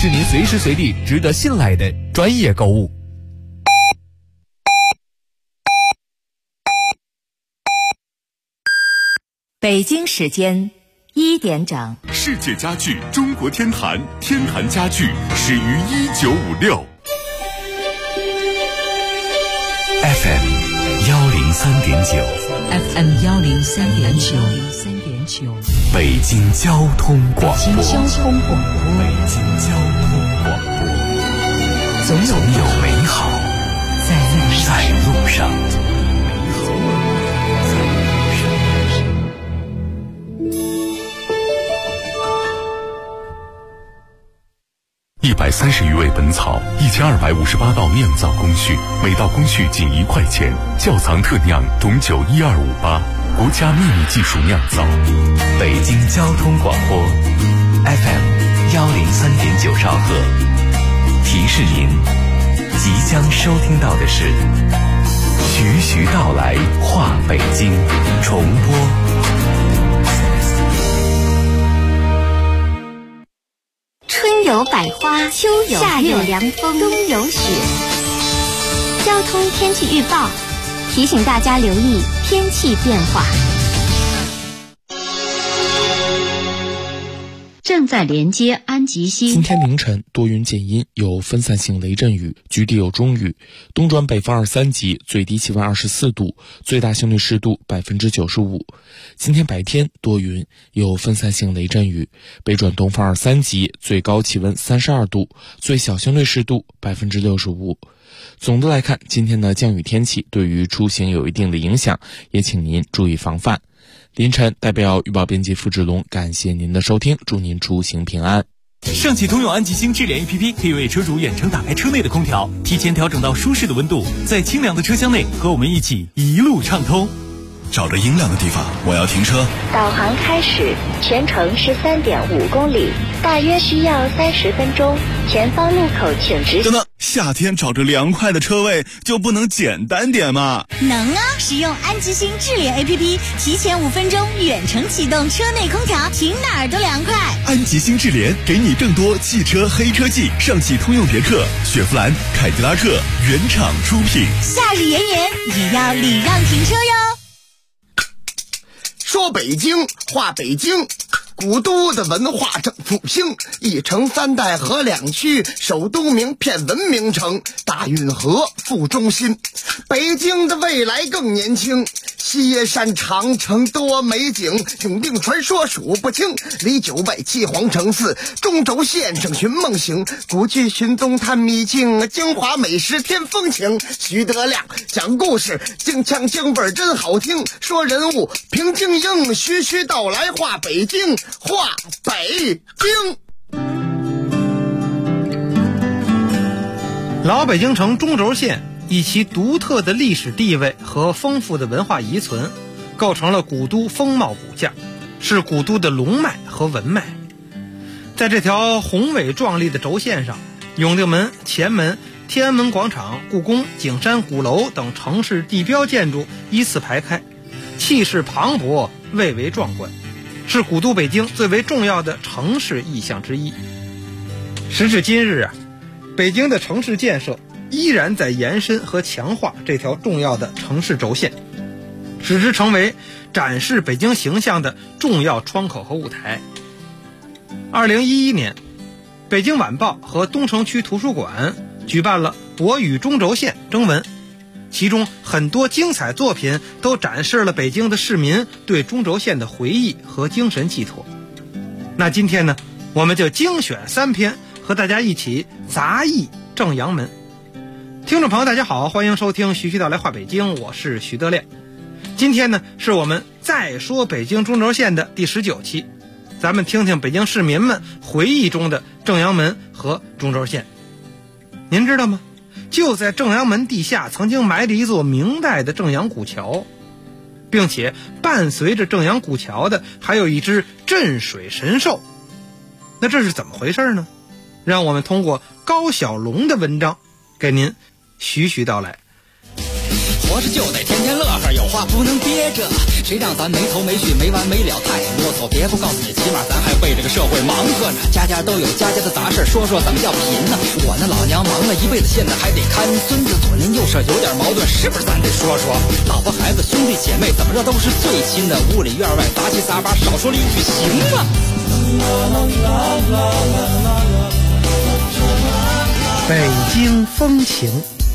是您随时随地值得信赖的专业购物。 北京时间1点整， 世界家具中国天坛，天坛家具始于1956。 FM 103.9 FM 103.9， 北京交通广播。 北京交通广播，总有美好在路上。 130余味本草，1258道酿造工序，每道工序仅1块钱。窖藏特酿种酒12588，国家秘密技术酿造。 北京交通广播 FM 103.9兆赫。提示您，即将收听到的是徐徐道来话北京重播。 春有百花，秋有夏有凉风，冬有雪。交通天气预报提醒大家留意天气变化。 正在连接安吉新。 今天凌晨多云见阴，有分散性雷阵雨，局地有中雨，东转北风2、3级，最低气温24度，最大相对湿度95%。今天白天多云，有分散性雷阵雨，北转东风2、3级，最高气温32度，最小相对湿度65%。总的来看，今天的降雨天气对于出行有一定的影响，也请您注意防范。凌晨代表预报编辑付志龙感谢您的收听，祝您出行平安。 上汽通用安吉星智联 APP 可以为车主远程打开车内的空调，提前调整到舒适的温度，在清凉的车厢内和我们一起一路畅通。 找着阴凉的地方，我要停车。 导航开始，全程是3.5公里，大约需要30分钟。前方路口请直行。 等等，夏天找着凉快的车位就不能简单点吗？ 能啊！使用安吉星智联 APP， 提前5分钟远程启动车内空调，停哪儿都凉快。 安吉星智联给你更多汽车黑科技，上汽通用别克、雪佛兰、凯迪拉克原厂出品。 夏日炎炎也要礼让停车哟。 说北京话北京，古都的文化正复兴，一城3代河2区，首都名片文明城，大运河副中心。北京的未来更年轻，西山长城多美景，永定传说数不清，离9外7皇城4，中轴线上寻梦行，古迹寻踪探秘境，京华美食添风情。徐德亮讲故事，京腔京味真好听，说人物评京英，徐徐道来话北京，话北京。 老北京城中轴线以其独特的历史地位和丰富的文化遗存，构成了古都风貌骨架，是古都的龙脉和文脉。在这条宏伟壮丽的轴线上，永定门、前门、天安门广场、故宫、景山鼓楼等城市地标建筑依次排开，气势磅礴，蔚为壮观，是古都北京最为重要的城市意象之一。时至今日北京的城市建设依然在延伸和强化这条重要的城市轴线，使之成为展示北京形象的重要窗口和舞台。2011年，北京晚报和东城区图书馆举办了我与中轴线征文，其中很多精彩作品都展示了北京的市民对中轴线的回忆和精神寄托。那今天呢，我们就精选3篇和大家一起杂忆正阳门。听众朋友大家好，欢迎收听徐徐道来话北京，我是徐德亮。今天呢，是我们再说北京中轴线的第19期，咱们听听北京市民们回忆中的正阳门和中轴线。您知道吗？就在正阳门地下曾经埋着一座明代的正阳古桥，并且伴随着正阳古桥的还有一只镇水神兽。那这是怎么回事呢？让我们通过高小龙的文章给您徐徐道来。 活着就得天天乐呵，有话不能憋着。谁让咱没头没绪没完没了太啰嗦，别不告诉你，起码咱还为这个社会忙活呢。家家都有家家的杂事，说说怎么叫贫呢？我那老娘忙了一辈子，现在还得看孙子，左邻右舍有点矛盾，是不是咱得说说？老婆孩子兄弟姐妹怎么着都是最亲的，屋里院外杂七杂八，少说了一句行吗？ 北京风情。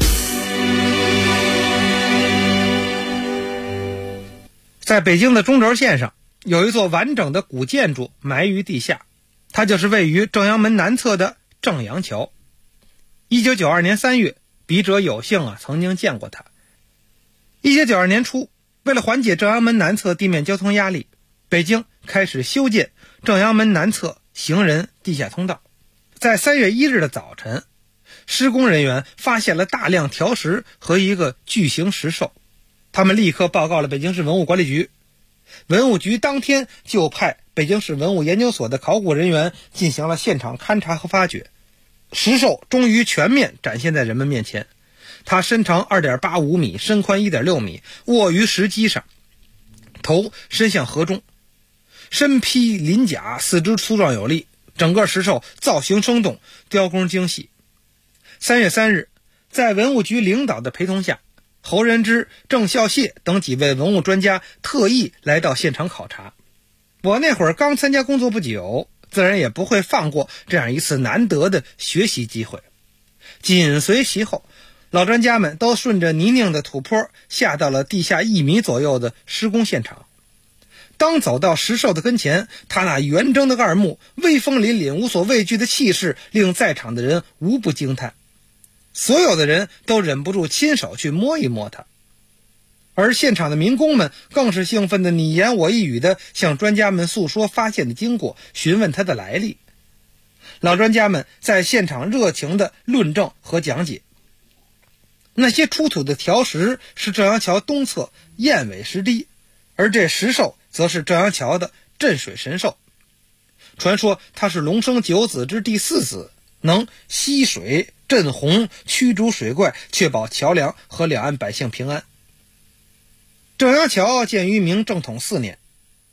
在北京的中轴线上，有一座完整的古建筑埋于地下，它就是位于正阳门南侧的正阳桥。1992年3月，笔者有幸曾经见过它。1992年初，为了缓解正阳门南侧地面交通压力，北京开始修建正阳门南侧行人地下通道。在3月1日的早晨，施工人员发现了大量条石和一个巨型石兽，他们立刻报告了北京市文物管理局。文物局当天就派北京市文物研究所的考古人员进行了现场勘查和发掘。石兽终于全面展现在人们面前，它身长 2.85 米，身宽 1.6 米，卧于石基上，头伸向河中，身披鳞甲，四肢粗壮有力，整个石兽造型生动，雕工精细。3月3日，在文物局领导的陪同下，侯仁之、郑孝燮等几位文物专家特意来到现场考察。我那会儿刚参加工作不久，自然也不会放过这样一次难得的学习机会。紧随其后，老专家们都顺着泥泞的土坡下到了地下1米左右的施工现场。当走到石兽的跟前，他那圆睁的二目，威风凛凛，无所畏惧的气势，令在场的人无不惊叹。所有的人都忍不住亲手去摸一摸它，而现场的民工们更是兴奋的你言我一语的向专家们诉说发现的经过，询问它的来历。老专家们在现场热情的论证和讲解。那些出土的条石是正阳桥东侧燕尾石堤，而这石兽则是正阳桥的镇水神兽。传说它是龙生9子之第4子，能吸水镇洪，驱逐水怪，确保桥梁和两岸百姓平安。正阳桥建于明正统4年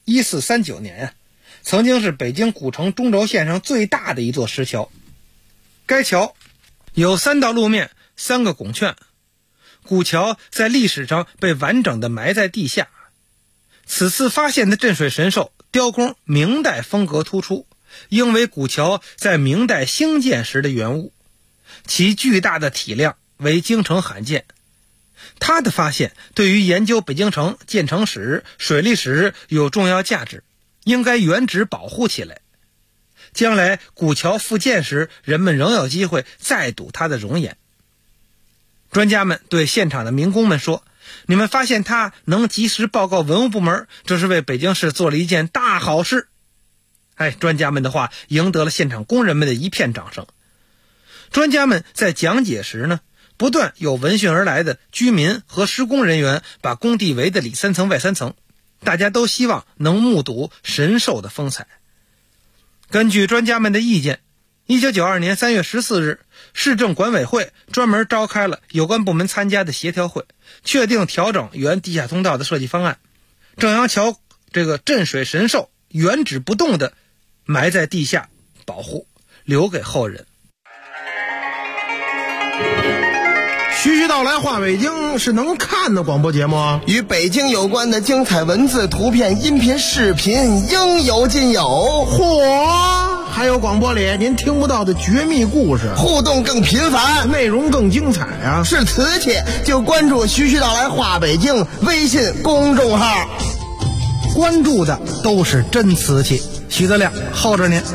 ，1439年，曾经是北京古城中轴线上最大的一座石桥。该桥有3道路面，3个拱券。古桥在历史上被完整的埋在地下。此次发现的镇水神兽雕工明代风格突出，应为古桥在明代兴建时的原物，其巨大的体量为京城罕见。它的发现对于研究北京城建城史、水利史有重要价值，应该原址保护起来。将来古桥复建时，人们仍有机会再睹它的容颜。专家们对现场的民工们说，你们发现它能及时报告文物部门，这是为北京市做了一件大好事。专家们的话赢得了现场工人们的一片掌声。专家们在讲解时呢，不断有闻讯而来的居民和施工人员把工地围得里3层外3层，大家都希望能目睹神兽的风采。根据专家们的意见，1992年3月14日，市政管委会专门召开了有关部门参加的协调会，确定调整原地下通道的设计方案。正阳桥这个镇水神兽原址不动的埋在地下保护，留给后人。 徐徐道来话北京是能看的广播节目啊， 与北京有关的精彩文字、图片、音频、视频应有尽有。 嚯，还有广播里您听不到的绝密故事， 互动更频繁， 内容更精彩啊！ 是瓷器就关注徐徐道来话北京微信公众号， 关注的都是真瓷器。徐德亮候着您。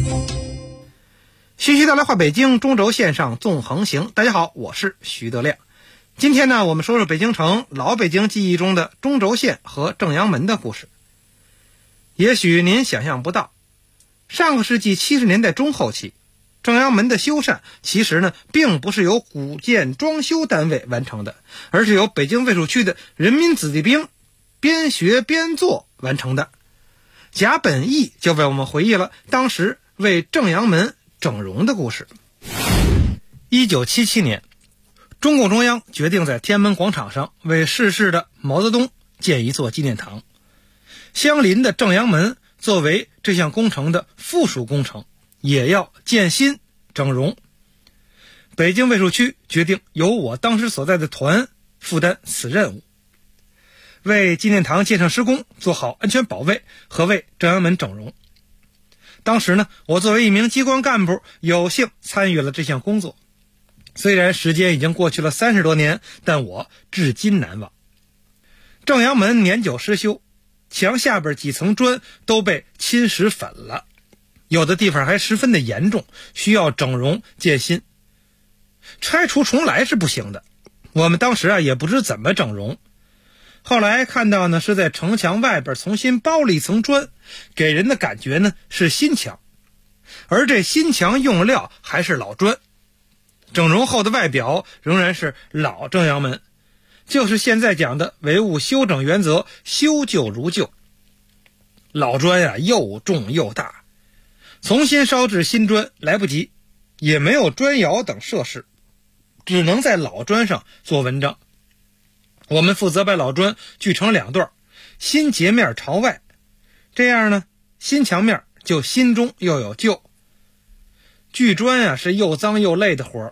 徐徐道来话北京中轴线上纵横行，大家好，我是徐德亮。今天呢，我们说说北京城老北京记忆中的中轴线和正阳门的故事。也许您想象不到，上个世纪70年代中后期，正阳门的修缮其实呢并不是由古建装修单位完成的，而是由北京卫戍区的人民子弟兵边学边做完成的。贾本义就为我们回忆了当时为正阳门整容的故事。1977年， 中共中央决定在天安门广场上为逝世的毛泽东建一座纪念堂。相邻的正阳门作为这项工程的附属工程，也要建新整容。北京卫戍区决定由我当时所在的团负担此任务，为纪念堂建设施工做好安全保卫和为正阳门整容。当时呢，我作为一名机关干部，有幸参与了这项工作。虽然时间已经过去了30多年，但我至今难忘。正阳门年久失修，墙下边几层砖都被侵蚀粉了，有的地方还十分的严重，需要整容建新。拆除重来是不行的，我们当时也不知怎么整容。后来看到呢，是在城墙外边重新包了一层砖，给人的感觉呢是新墙，而这新墙用料还是老砖，整容后的外表仍然是老正阳门，就是现在讲的唯物修整原则，修旧如旧。老砖又重又大，重新烧制新砖来不及，也没有砖窑等设施，只能在老砖上做文章。我们负责把老砖锯成2段，新截面朝外，这样呢，新墙面就新中又有旧。锯砖是又脏又累的活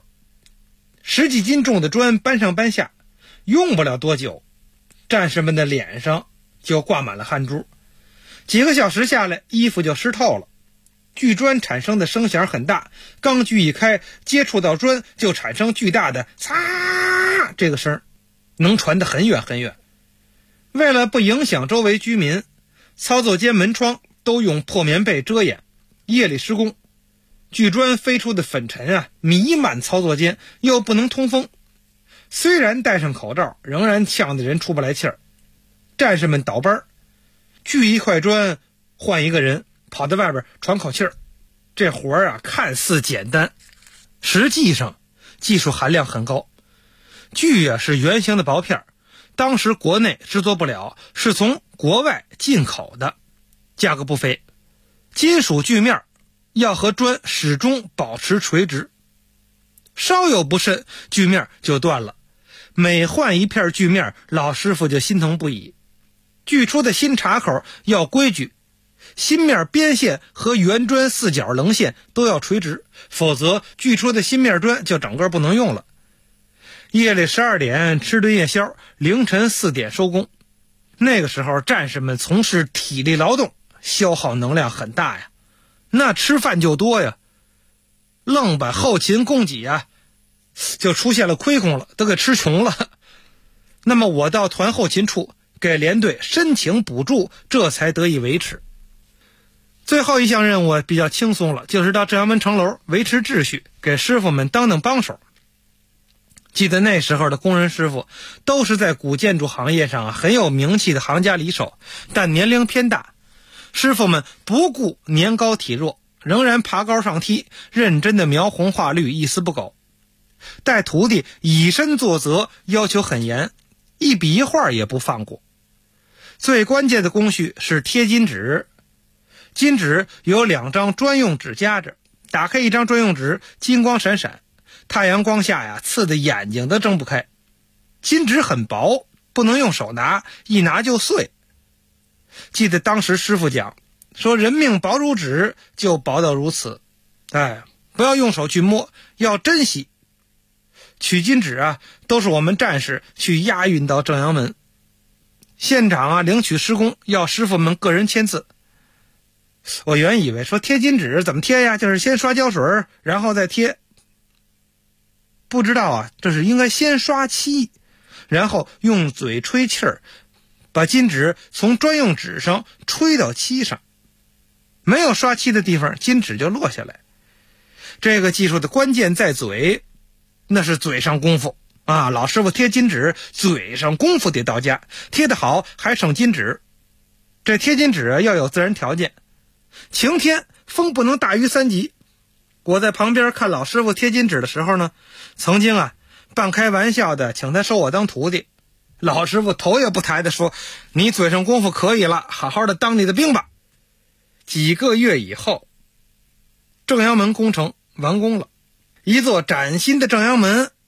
，10几斤重的砖搬上搬下，用不了多久，战士们的脸上就挂满了汗珠，几个小时下来，衣服就湿透了。锯砖产生的声响很大，钢锯一开，接触到砖就产生巨大的擦这个声，能传得很远很远。为了不影响周围居民，操作间门窗都用破棉被遮掩。夜里施工，锯砖飞出的粉尘弥漫操作间，又不能通风，虽然戴上口罩，仍然呛得人出不来气儿。战士们倒班，锯一块砖换一个人，跑到外边喘口气儿。这活看似简单，实际上技术含量很高。锯是圆形的薄片，当时国内制作不了，是从国外进口的，价格不菲。金属锯面要和砖始终保持垂直，稍有不慎，锯面就断了。每换一片锯面，老师傅就心疼不已。锯出的新插口要规矩，新面边线和圆砖4角棱线都要垂直，否则锯出的新面砖就整个不能用了。夜里12点吃顿夜宵，凌晨4点收工。那个时候战士们从事体力劳动，消耗能量很大呀，那吃饭就多呀，愣把后勤供给就出现了亏空了，都给吃穷了。那么我到团后勤处给连队申请补助，这才得以维持。最后一项任务比较轻松了，就是到正阳门城楼维持秩序，给师傅们当帮手。记得那时候的工人师傅都是在古建筑行业上很有名气的行家里手，但年龄偏大，师傅们不顾年高体弱，仍然爬高上梯，认真的描红画绿，一丝不苟。带徒弟以身作则，要求很严，一笔一画也不放过。最关键的工序是贴金纸，金纸有2张专用纸夹着，打开一张专用纸，金光闪闪，太阳光下刺得眼睛都睁不开。金纸很薄，不能用手拿，一拿就碎。记得当时师傅讲说，人命薄如纸，就薄到如此，不要用手去摸，要珍惜。取金纸都是我们战士去押运到正阳门，现场领取施工要师傅们个人签字。我原以为说贴金纸怎么贴呀，就是先刷胶水然后再贴，不知道这是应该先刷漆，然后用嘴吹气儿，把金纸从专用纸上吹到漆上，没有刷漆的地方金纸就落下来。这个技术的关键在嘴，那是嘴上功夫老师傅贴金纸，嘴上功夫得到家，贴得好还省金纸。这贴金纸要有自然条件，晴天风不能大于3级。我在旁边看老师傅贴金纸的时候呢，曾经半开玩笑的请他收我当徒弟。老师傅头也不抬的说，你嘴上功夫可以了，好好的当你的兵吧。几个月以后，正阳门工程完工了，一座崭新的正阳门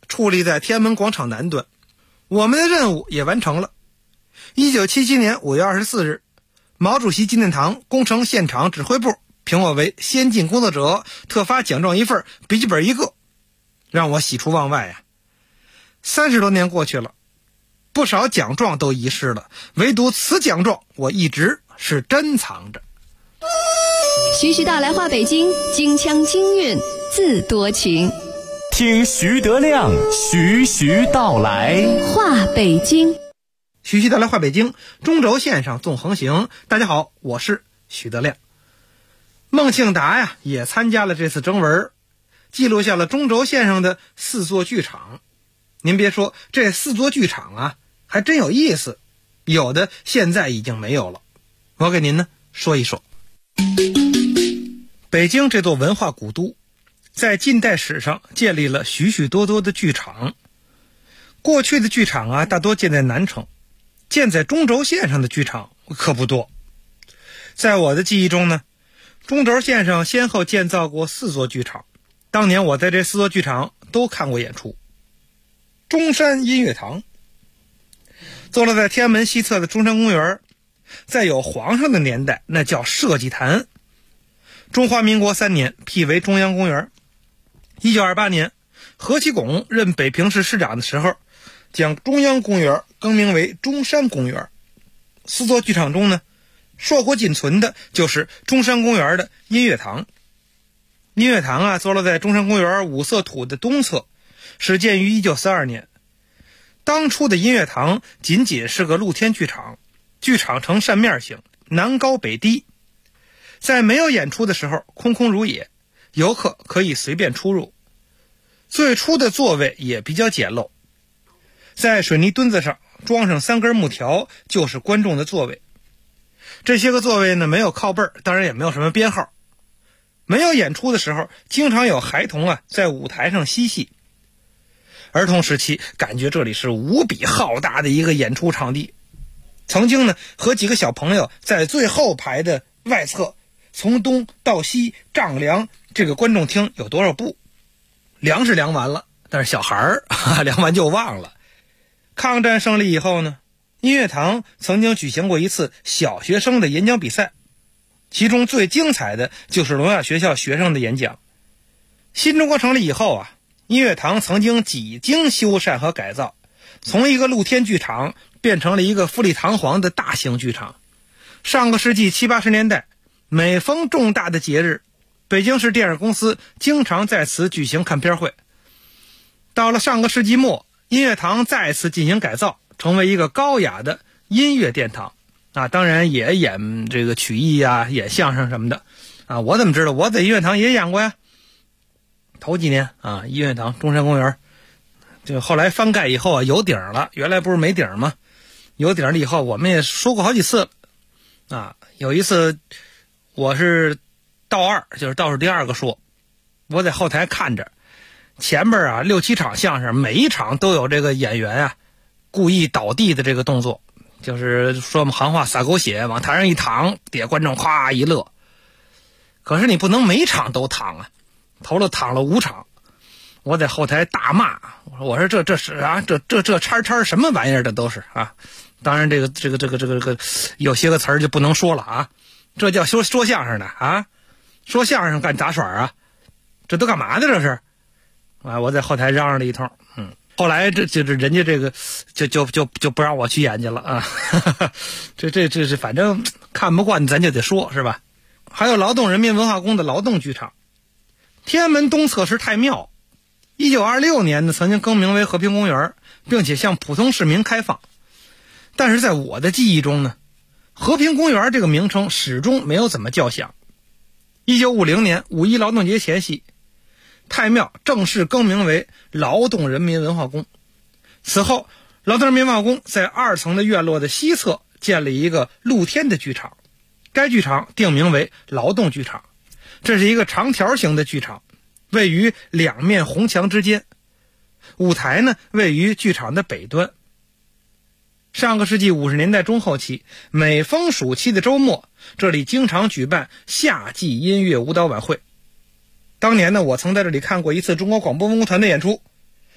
矗立在天安门广场南端。我们的任务也完成了。1977年5月24日，毛主席纪念堂工程现场指挥部评我为先进工作者，特发奖状1份，笔记本1个，让我喜出望外呀。30多年过去了，不少奖状都遗失了，唯独此奖状我一直是珍藏着。 徐徐道来话北京，京腔京韵自多情。 听徐德亮徐徐道来话北京。 徐徐道来话北京，中轴线上纵横行。大家好，我是徐德亮。孟庆达呀也参加了这次征文，记录下了中轴线上的4座剧场。您别说，这4座剧场啊还真有意思，有的现在已经没有了。我给您呢说一说。北京这座文化古都，在近代史上建立了许许多多的剧场。过去的剧场啊大多建在南城，建在中轴线上的剧场可不多。在我的记忆中呢，中轴线上先后建造过4座剧场，当年我在这4座剧场都看过演出。中山音乐堂坐落在天安门西侧的中山公园，在有皇上的年代那叫社稷坛。中华民国3年辟为中央公园。1928年何其拱任北平市市长的时候，将中央公园更名为中山公园。4座剧场中呢，硕果仅存的就是中山公园的音乐堂。音乐堂啊坐落在中山公园五色土的东侧，始建于1942年。当初的音乐堂仅仅是个露天剧场，剧场呈扇面形，南高北低。在没有演出的时候空空如也，游客可以随便出入。最初的座位也比较简陋，在水泥墩子上装上3根木条就是观众的座位。这些个座位呢没有靠背，当然也没有什么编号。没有演出的时候，经常有孩童啊在舞台上嬉戏。儿童时期感觉这里是无比浩大的一个演出场地，曾经呢和几个小朋友在最后排的外侧从东到西丈量这个观众厅有多少步。量是量完了，但是小孩量完就忘了。抗战胜利以后呢，音乐堂曾经举行过一次小学生的演讲比赛，其中最精彩的就是聋哑学校学生的演讲。新中国成立以后啊，音乐堂曾经几经修缮和改造，从一个露天剧场变成了一个富丽堂皇的大型剧场。上个世纪70、80年代，每逢重大的节日，北京市电影公司经常在此举行看片会。到了上个世纪末，音乐堂再次进行改造，成为一个高雅的音乐殿堂啊，当然也演这个曲艺啊，演相声什么的啊。我怎么知道？我在音乐堂也演过呀。头几年啊，音乐堂中山公园，就后来翻盖以后啊有顶了，原来不是没顶吗？有顶了以后，我们也说过好几次了啊。有一次我是倒2，就是倒数第2个说，我在后台看着，前边啊6、7场相声，每一场都有这个演员啊故意倒地的这个动作，就是说我们行话撒狗血，往台上一躺，底下观众夸一乐。可是你不能每场都躺啊，头了躺了5场，我在后台大骂，我说这是啊，这叉叉什么玩意儿，这都是啊。当然这个有些个词儿就不能说了啊，这叫说相声的啊，说相声干杂耍啊，这都干嘛的这是啊？我在后台嚷嚷了一通，后来这就是人家这个就不让我去演去了啊，这是反正看不惯咱就得说，是吧？还有劳动人民文化宫的劳动剧场，天安门东侧是太庙，1926年呢曾经更名为和平公园，并且向普通市民开放。但是在我的记忆中呢，和平公园这个名称始终没有怎么叫响。1950年5·1劳动节前夕，太庙正式更名为劳动人民文化宫。此后，劳动人民文化宫在2层的院落的西侧建了一个露天的剧场，该剧场定名为劳动剧场。这是一个长条形的剧场，位于2面红墙之间，舞台呢位于剧场的北端。上个世纪50年代中后期，每逢暑期的周末，这里经常举办夏季音乐舞蹈晚会。当年呢，我曾在这里看过一次中国广播文工团的演出，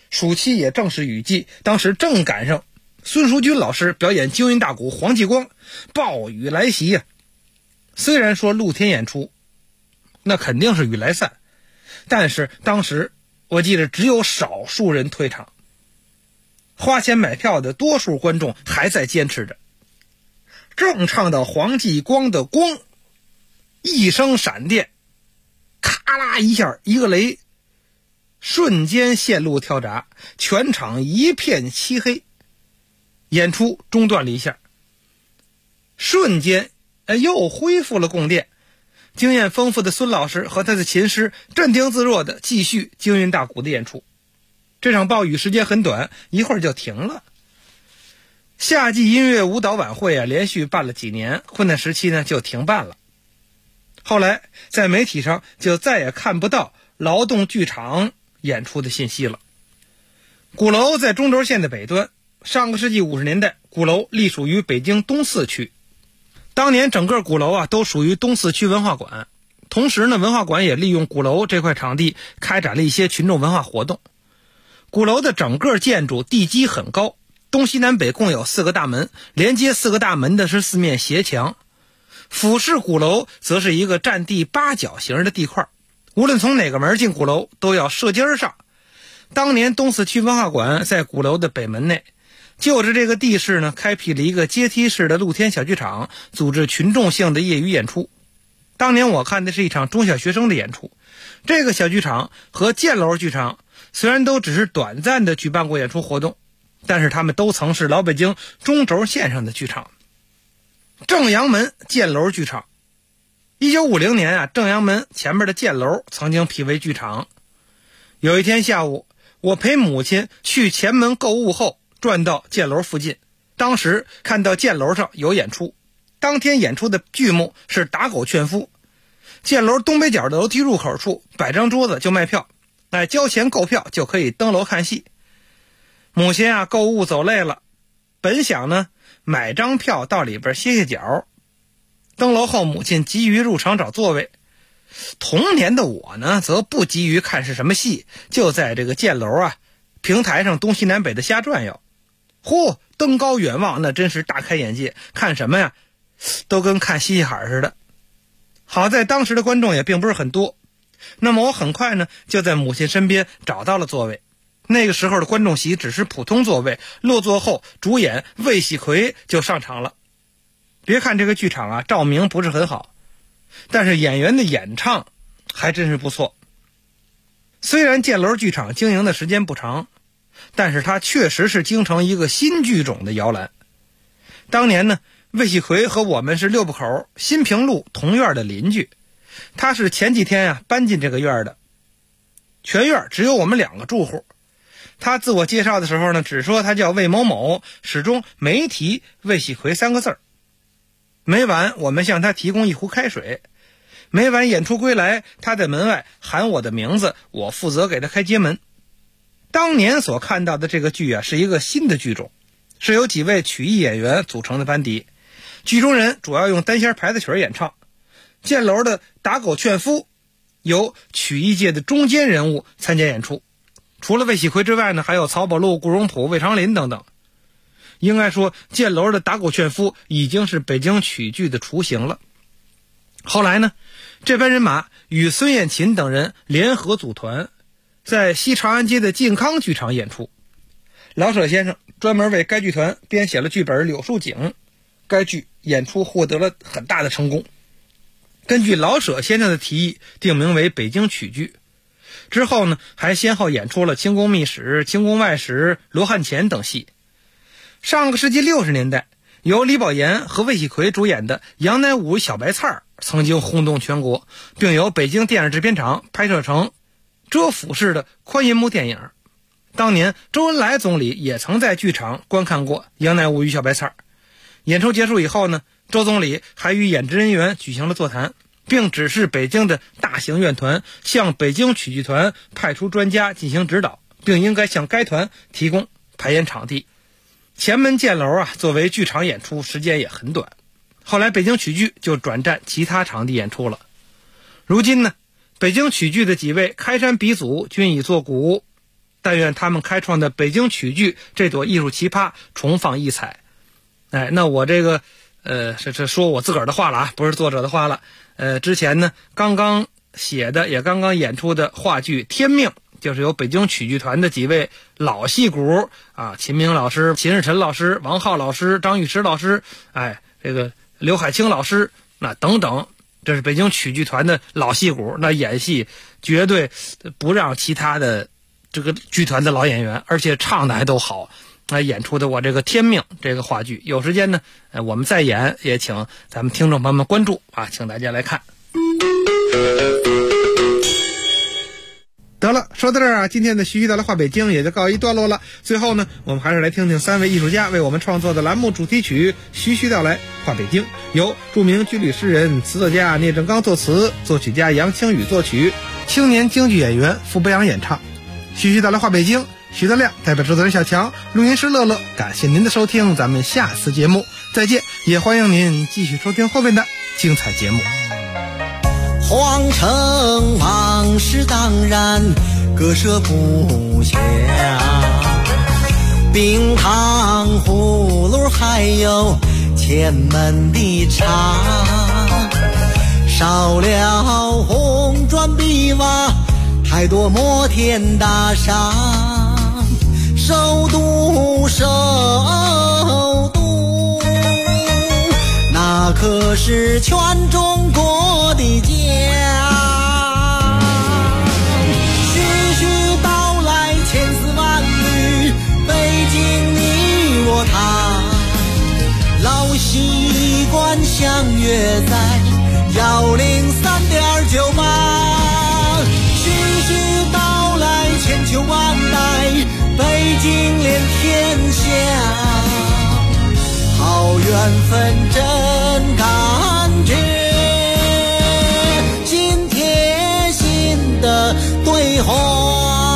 暑期也正是雨季，当时正赶上孙淑君老师表演京韵大鼓《黄继光》，暴雨来袭呀。虽然说露天演出，那肯定是雨来散，但是当时我记得只有少数人退场，花钱买票的多数观众还在坚持着。正唱到黄继光的光，一声闪电，咔啦一下，一个雷，瞬间线路跳闸，全场一片漆黑，演出中断了一下，瞬间又恢复了供电。经验丰富的孙老师和他的琴师镇定自若地继续京韵大鼓的演出。这场暴雨时间很短，一会儿就停了。夏季音乐舞蹈晚会连续办了几年，困难时期呢就停办了。后来在媒体上就再也看不到劳动剧场演出的信息了。鼓楼在中轴线的北端，上个世纪50年代，鼓楼隶属于北京东四区。当年整个鼓楼都属于东四区文化馆，同时呢，文化馆也利用鼓楼这块场地开展了一些群众文化活动。鼓楼的整个建筑地基很高，东西南北共有4个大门，连接4个大门的是4面斜墙。俯视鼓楼则是一个占地8角形的地块，无论从哪个门进鼓楼都要射击而上。当年东四区文化馆在鼓楼的北门内，就着这个地势呢，开辟了一个阶梯式的露天小剧场，组织群众性的业余演出。当年我看的是一场中小学生的演出。这个小剧场和箭楼剧场虽然都只是短暂的举办过演出活动，但是他们都曾是老北京中轴线上的剧场。正阳门箭楼剧场，1950年正阳门前面的箭楼曾经辟为剧场。有一天下午，我陪母亲去前门购物后转到箭楼附近，当时看到箭楼上有演出。当天演出的剧目是打狗劝夫。箭楼东北角的楼梯入口处摆张桌子就卖票，交钱购票就可以登楼看戏。母亲购物走累了，本想呢买张票到里边歇歇脚。登楼后，母亲急于入场找座位。童年的我呢，则不急于看是什么戏，就在这个箭楼平台上东西南北的瞎转悠。登高远望，那真是大开眼界，看什么呀都跟看西戏海似的。好在当时的观众也并不是很多，那么我很快呢就在母亲身边找到了座位。那个时候的观众席只是普通座位，落座后主演魏喜奎就上场了。别看这个剧场照明不是很好，但是演员的演唱还真是不错。虽然箭楼剧场经营的时间不长，但是它确实是京城一个新剧种的摇篮。当年呢，魏喜奎和我们是六部口新平路同院的邻居，他是前几天搬进这个院的。全院只有我们2个住户。他自我介绍的时候呢，只说他叫魏某某，始终没提魏喜奎3个字。每晚我们向他提供一壶开水，每晚演出归来，他在门外喊我的名字，我负责给他开街门。当年所看到的这个剧是一个新的剧种，是由几位曲艺演员组成的班底，剧中人主要用单弦牌子曲演唱。箭楼的打狗劝夫由曲艺界的中坚人物参加演出，除了魏喜奎之外呢，还有曹宝路、顾荣普、魏长林等等。应该说，箭楼的打狗劝夫已经是北京曲剧的雏形了。后来呢，这班人马与孙燕琴等人联合组团，在西长安街的靖康剧场演出。老舍先生专门为该剧团编写了剧本《柳树井》，该剧演出获得了很大的成功。根据老舍先生的提议，定名为北京曲剧。之后呢，还先后演出了《清宫秘史》《清宫外史》《罗汉钱》等戏。上个世纪60年代，由李宝岩和魏喜奎主演的《杨乃武小白菜》曾经轰动全国，并由北京电影制片厂拍摄成遮phủ式的宽银幕电影。当年周恩来总理也曾在剧场观看过《杨乃武与小白菜》。演出结束以后呢，周总理还与演职人员举行了座谈，并指示北京的大型院团向北京曲剧团派出专家进行指导，并应该向该团提供排演场地。前门箭楼作为剧场演出时间也很短，后来北京曲剧就转战其他场地演出了。如今呢，北京曲剧的几位开山鼻祖均已作古， 但愿他们开创的北京曲剧这朵艺术奇葩重放异彩。那我这个这说我自个儿的话了啊，不是作者的话了。之前呢刚刚写的也刚刚演出的话剧《天命》，就是由北京曲剧团的几位老戏骨啊，秦明老师、秦日晨老师、王浩老师、张玉石老师，这个刘海清老师，那等等，这是北京曲剧团的老戏骨，那演戏绝对不让其他的这个剧团的老演员，而且唱的还都好。演出的我这个《天命》这个话剧，有时间呢，我们再演，也请咱们听众朋友们关注啊，请大家来看。 得了，说到这儿啊，今天的徐徐道来话北京也就告一段落了。最后呢，我们还是来听听3位艺术家为我们创作的栏目主题曲《徐徐道来话北京》，由著名军旅诗人、词作家聂正刚作词，作曲家杨清宇作曲，青年京剧演员傅博洋演唱。徐徐道来话北京，徐德亮代表制作人小强，录音师乐乐，感谢您的收听，咱们下次节目再见，也欢迎您继续收听后面的精彩节目。 皇城往事当然割舍不下，冰糖葫芦还有前门的茶，少了红砖碧瓦，太多摩天大厦，首都那可是全中国的家。徐徐道来千丝万缕，北京你我他，老习惯相约在103.98。徐徐道来千秋万代，北京连天下，好缘分真感觉，心贴心的对话。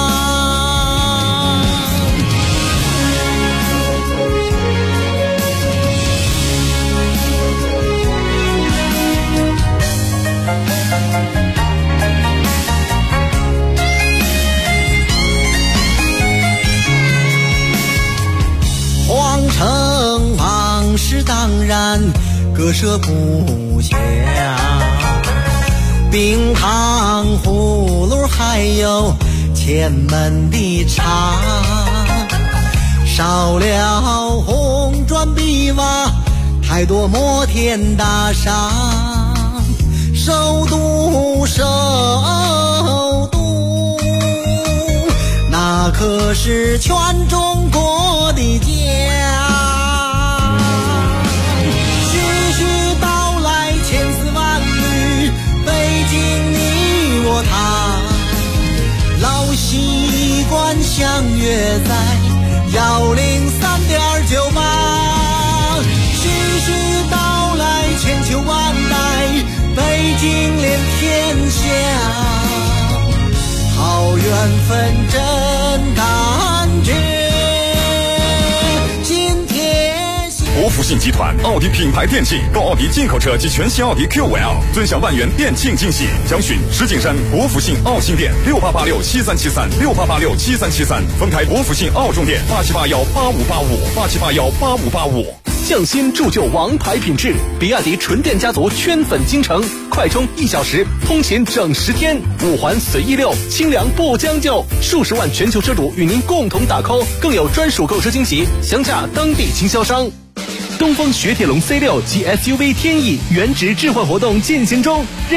皇城往事当然割舍不下，冰糖葫芦还有前门的茶，少了红砖碧瓦，太多摩天大厦，首都那可是全中国的家。徐徐道来千丝万缕，北京你我他，老习惯相约在103.98。徐徐道来千秋万代，北京连天下，好缘分真感觉，心贴心。 国福信集团奥迪品牌电器，购奥迪进口车及全新奥迪 QL， 尊享万元店庆惊喜。详询石景山国福信奥新店68867373，68867373，丰台国福信奥中店87818585，87818585。 匠心铸就王牌品质，比亚迪纯电家族圈粉京城，快充1小时，通勤整10天，5环随意溜，清凉不将就，数十万全球车主与您共同打 call， 更有专属购车惊喜，详洽当地经销商。东风雪铁龙 C6 及 SUV 天翼原值置换活动进行中。